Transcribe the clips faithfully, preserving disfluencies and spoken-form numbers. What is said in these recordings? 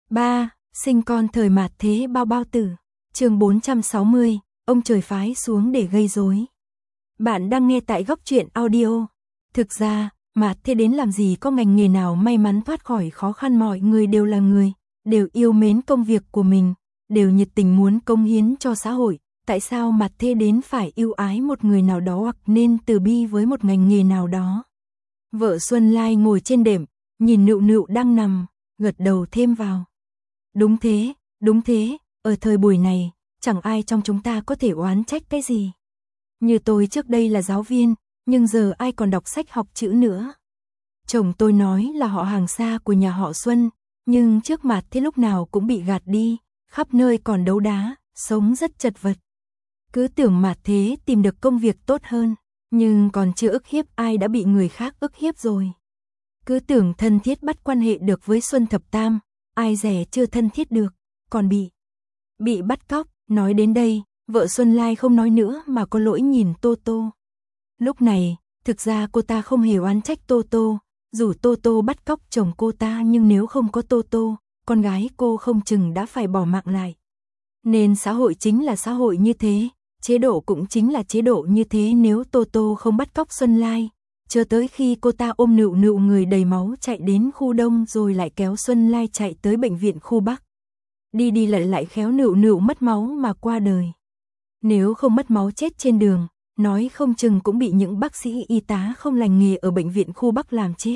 ba. Sinh con thời mạt thế bao bao tử. Chương bốn trăm sáu mươi, ông trời phái xuống để gây rối. Bạn đang nghe tại Góc Truyện Audio. Thực ra, mạt thế đến làm gì có ngành nghề nào may mắn thoát khỏi khó khăn, mọi người đều là người, đều yêu mến công việc của mình, đều nhiệt tình muốn cống hiến cho xã hội. Tại sao mạt thế đến phải ưu ái một người nào đó hoặc nên từ bi với một ngành nghề nào đó? Vợ Xuân Lai ngồi trên đệm, nhìn Nựu Nựu đang nằm, gật đầu thêm vào. Đúng thế, đúng thế, ở thời buổi này, chẳng ai trong chúng ta có thể oán trách cái gì. Như tôi trước đây là giáo viên, nhưng giờ ai còn đọc sách học chữ nữa. Chồng tôi nói là họ hàng xa của nhà họ Xuân, nhưng trước mặt thế lúc nào cũng bị gạt đi, khắp nơi còn đấu đá, sống rất chật vật. Cứ tưởng mặt thế tìm được công việc tốt hơn, nhưng còn chưa ức hiếp ai đã bị người khác ức hiếp rồi. Cứ tưởng thân thiết bắt quan hệ được với Xuân Thập Tam, ai dè chưa thân thiết được, còn bị bị bắt cóc. Nói đến đây, vợ Xuân Lai không nói nữa mà có lỗi nhìn Tô Tô. Lúc này, thực ra cô ta không hề oán trách Tô Tô, dù Tô Tô bắt cóc chồng cô ta, nhưng nếu không có Tô Tô, con gái cô không chừng đã phải bỏ mạng lại. Nên xã hội chính là xã hội như thế, chế độ cũng chính là chế độ như thế. Nếu Tô Tô không bắt cóc Xuân Lai, chờ tới khi cô ta ôm Nựu Nựu người đầy máu chạy đến khu Đông rồi lại kéo Xuân Lai chạy tới bệnh viện khu Bắc. Đi đi lại lại khéo Nựu Nựu mất máu mà qua đời. Nếu không mất máu chết trên đường, nói không chừng cũng bị những bác sĩ y tá không lành nghề ở bệnh viện khu Bắc làm chết.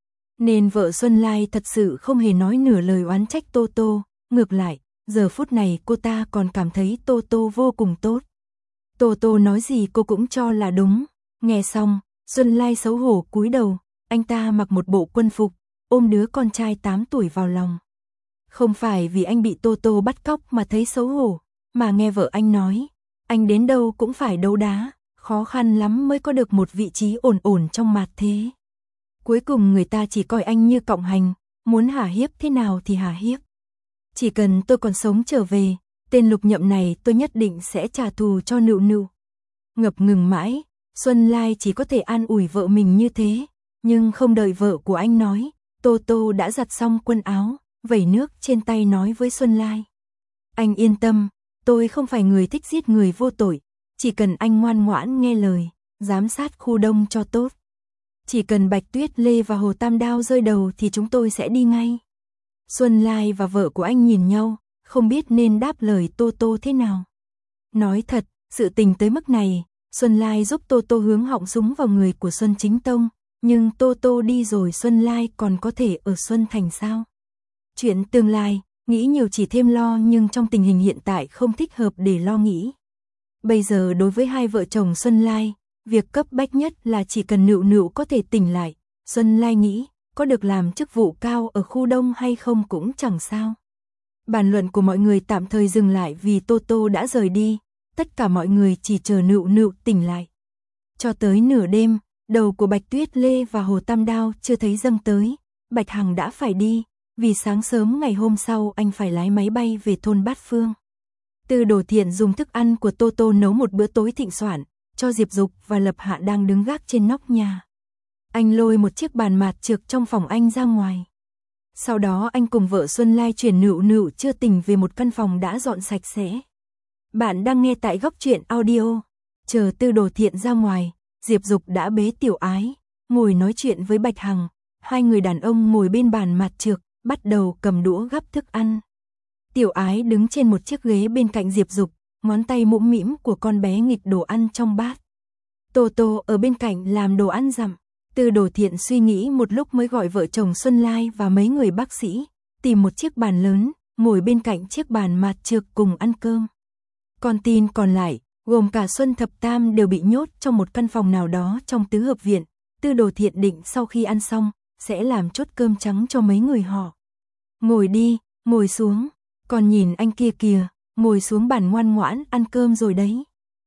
Nên vợ Xuân Lai thật sự không hề nói nửa lời oán trách Tô Tô, ngược lại, giờ phút này cô ta còn cảm thấy Tô Tô vô cùng tốt. Tô Tô nói gì cô cũng cho là đúng. Nghe xong, Xuân Lai xấu hổ cúi đầu, anh ta mặc một bộ quân phục, ôm đứa con trai tám tuổi vào lòng. Không phải vì anh bị Tô Tô bắt cóc mà thấy xấu hổ, mà nghe vợ anh nói, anh đến đâu cũng phải đấu đá, khó khăn lắm mới có được một vị trí ổn ổn trong mạt thế. Cuối cùng người ta chỉ coi anh như cộng hành, muốn hả hiếp thế nào thì hả hiếp. Chỉ cần tôi còn sống trở về, tên Lục Nhậm này tôi nhất định sẽ trả thù cho Nựu Nựu. Ngập ngừng mãi, Xuân Lai chỉ có thể an ủi vợ mình như thế, nhưng không đợi vợ của anh nói, Tô Tô đã giặt xong quần áo, vẩy nước trên tay nói với Xuân Lai. Anh yên tâm, tôi không phải người thích giết người vô tội, chỉ cần anh ngoan ngoãn nghe lời, giám sát khu Đông cho tốt. Chỉ cần Bạch Tuyết Lê và Hồ Tam Đao rơi đầu thì chúng tôi sẽ đi ngay. Xuân Lai và vợ của anh nhìn nhau, không biết nên đáp lời Tô Tô thế nào. Nói thật, sự tình tới mức này, Xuân Lai giúp Tô Tô hướng họng súng vào người của Xuân Chính Tông, nhưng Tô Tô đi rồi Xuân Lai còn có thể ở Xuân Thành sao? Chuyện tương lai, nghĩ nhiều chỉ thêm lo, nhưng trong tình hình hiện tại không thích hợp để lo nghĩ. Bây giờ đối với hai vợ chồng Xuân Lai, việc cấp bách nhất là chỉ cần Nựu Nựu có thể tỉnh lại. Xuân Lai nghĩ, có được làm chức vụ cao ở khu Đông hay không cũng chẳng sao. Bàn luận của mọi người tạm thời dừng lại vì Tô Tô đã rời đi, tất cả mọi người chỉ chờ Nựu Nựu tỉnh lại. Cho tới nửa đêm, đầu của Bạch Tuyết Lê và Hồ Tam Đao chưa thấy dâng tới, Bạch Hằng đã phải đi, vì sáng sớm ngày hôm sau anh phải lái máy bay về thôn Bát Phương. Từ Đồ Thiện dùng thức ăn của Tô Tô nấu một bữa tối thịnh soạn, cho Diệp Dục và Lập Hạ đang đứng gác trên nóc nhà. Anh lôi một chiếc bàn mạt trược trong phòng anh ra ngoài. Sau đó anh cùng vợ Xuân Lai chuyển Nựu Nựu chưa tỉnh về một căn phòng đã dọn sạch sẽ. Bạn đang nghe tại Góc Truyện Audio. Chờ Từ Đồ Thiện ra ngoài, Diệp Dục đã bế Tiểu Ái, ngồi nói chuyện với Bạch Hằng. Hai người đàn ông ngồi bên bàn mạt trược, bắt đầu cầm đũa gắp thức ăn. Tiểu Ái đứng trên một chiếc ghế bên cạnh Diệp Dục, ngón tay mũm mĩm của con bé nghịch đồ ăn trong bát. Tô Tô ở bên cạnh làm đồ ăn dặm. Từ Đồ Thiện suy nghĩ một lúc mới gọi vợ chồng Xuân Lai và mấy người bác sĩ, tìm một chiếc bàn lớn, ngồi bên cạnh chiếc bàn mạt trược cùng ăn cơm. Con tin còn lại, gồm cả Xuân Thập Tam đều bị nhốt trong một căn phòng nào đó trong tứ hợp viện. Từ Đồ Thiện định sau khi ăn xong, sẽ làm chốt cơm trắng cho mấy người họ. Ngồi đi, ngồi xuống, con nhìn anh kia kìa, ngồi xuống bàn ngoan ngoãn ăn cơm rồi đấy.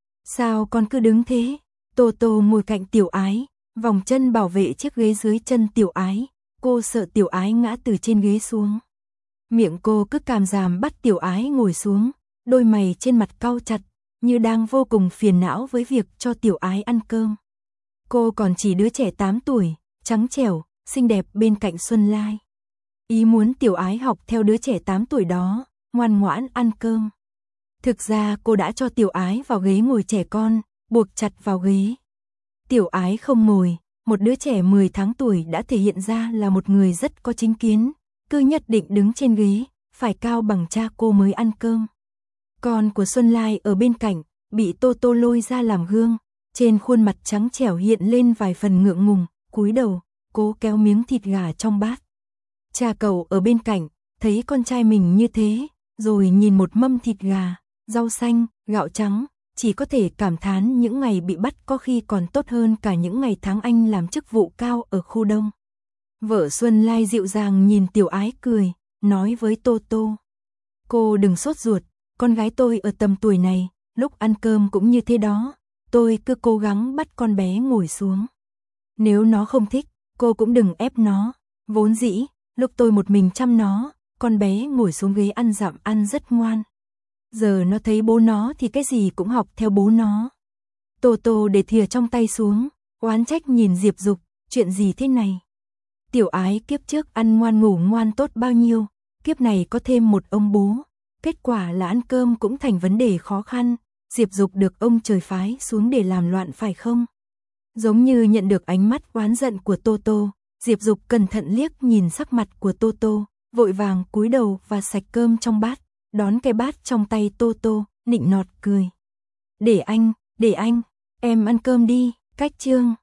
Sao con cứ đứng thế? Tô Tô ngồi cạnh Tiểu Ái, vòng chân bảo vệ chiếc ghế dưới chân Tiểu Ái, cô sợ Tiểu Ái ngã từ trên ghế xuống. Miệng cô cứ càm ràm bắt Tiểu Ái ngồi xuống, đôi mày trên mặt cau chặt, như đang vô cùng phiền não với việc cho Tiểu Ái ăn cơm. Cô còn chỉ đứa trẻ tám tuổi, trắng trẻo, xinh đẹp bên cạnh Xuân Lai. ý muốn Tiểu Ái học theo đứa trẻ tám tuổi đó, ngoan ngoãn ăn cơm. Thực ra cô đã cho Tiểu Ái vào ghế ngồi trẻ con, buộc chặt vào ghế. Tiểu Ái không ngồi, một đứa trẻ mười tháng tuổi đã thể hiện ra là một người rất có chính kiến, cứ nhất định đứng trên ghế, phải cao bằng cha cô mới ăn cơm. Con của Xuân Lai ở bên cạnh, bị Tô Tô lôi ra làm gương, trên khuôn mặt trắng trẻo hiện lên vài phần ngượng ngùng, cúi đầu, cố kéo miếng thịt gà trong bát. Cha cậu ở bên cạnh, thấy con trai mình như thế, rồi nhìn một mâm thịt gà, rau xanh, gạo trắng, chỉ có thể cảm thán những ngày bị bắt có khi còn tốt hơn cả những ngày tháng anh làm chức vụ cao ở khu đông. Vợ Xuân Lai dịu dàng nhìn Tiểu Ái cười, nói với Tô Tô. Cô đừng sốt ruột, con gái tôi ở tầm tuổi này, lúc ăn cơm cũng như thế đó, tôi cứ cố gắng bắt con bé ngồi xuống. Nếu nó không thích, cô cũng đừng ép nó, vốn dĩ, lúc tôi một mình chăm nó, con bé ngồi xuống ghế ăn dặm ăn rất ngoan. Giờ nó thấy bố nó thì cái gì cũng học theo bố nó. Tô Tô để thìa trong tay xuống, oán trách nhìn Diệp Dục, chuyện gì thế này? Tiểu Ái kiếp trước ăn ngoan ngủ ngoan tốt bao nhiêu, kiếp này có thêm một ông bố, kết quả là ăn cơm cũng thành vấn đề khó khăn, Diệp Dục được ông trời phái xuống để làm loạn phải không? Giống như nhận được ánh mắt oán giận của Tô Tô, Diệp Dục cẩn thận liếc nhìn sắc mặt của Tô Tô, vội vàng cúi đầu và sạch cơm trong bát, đón cái bát trong tay Tô Tô, nịnh nọt cười. Để anh, để anh, em ăn cơm đi, cách chương.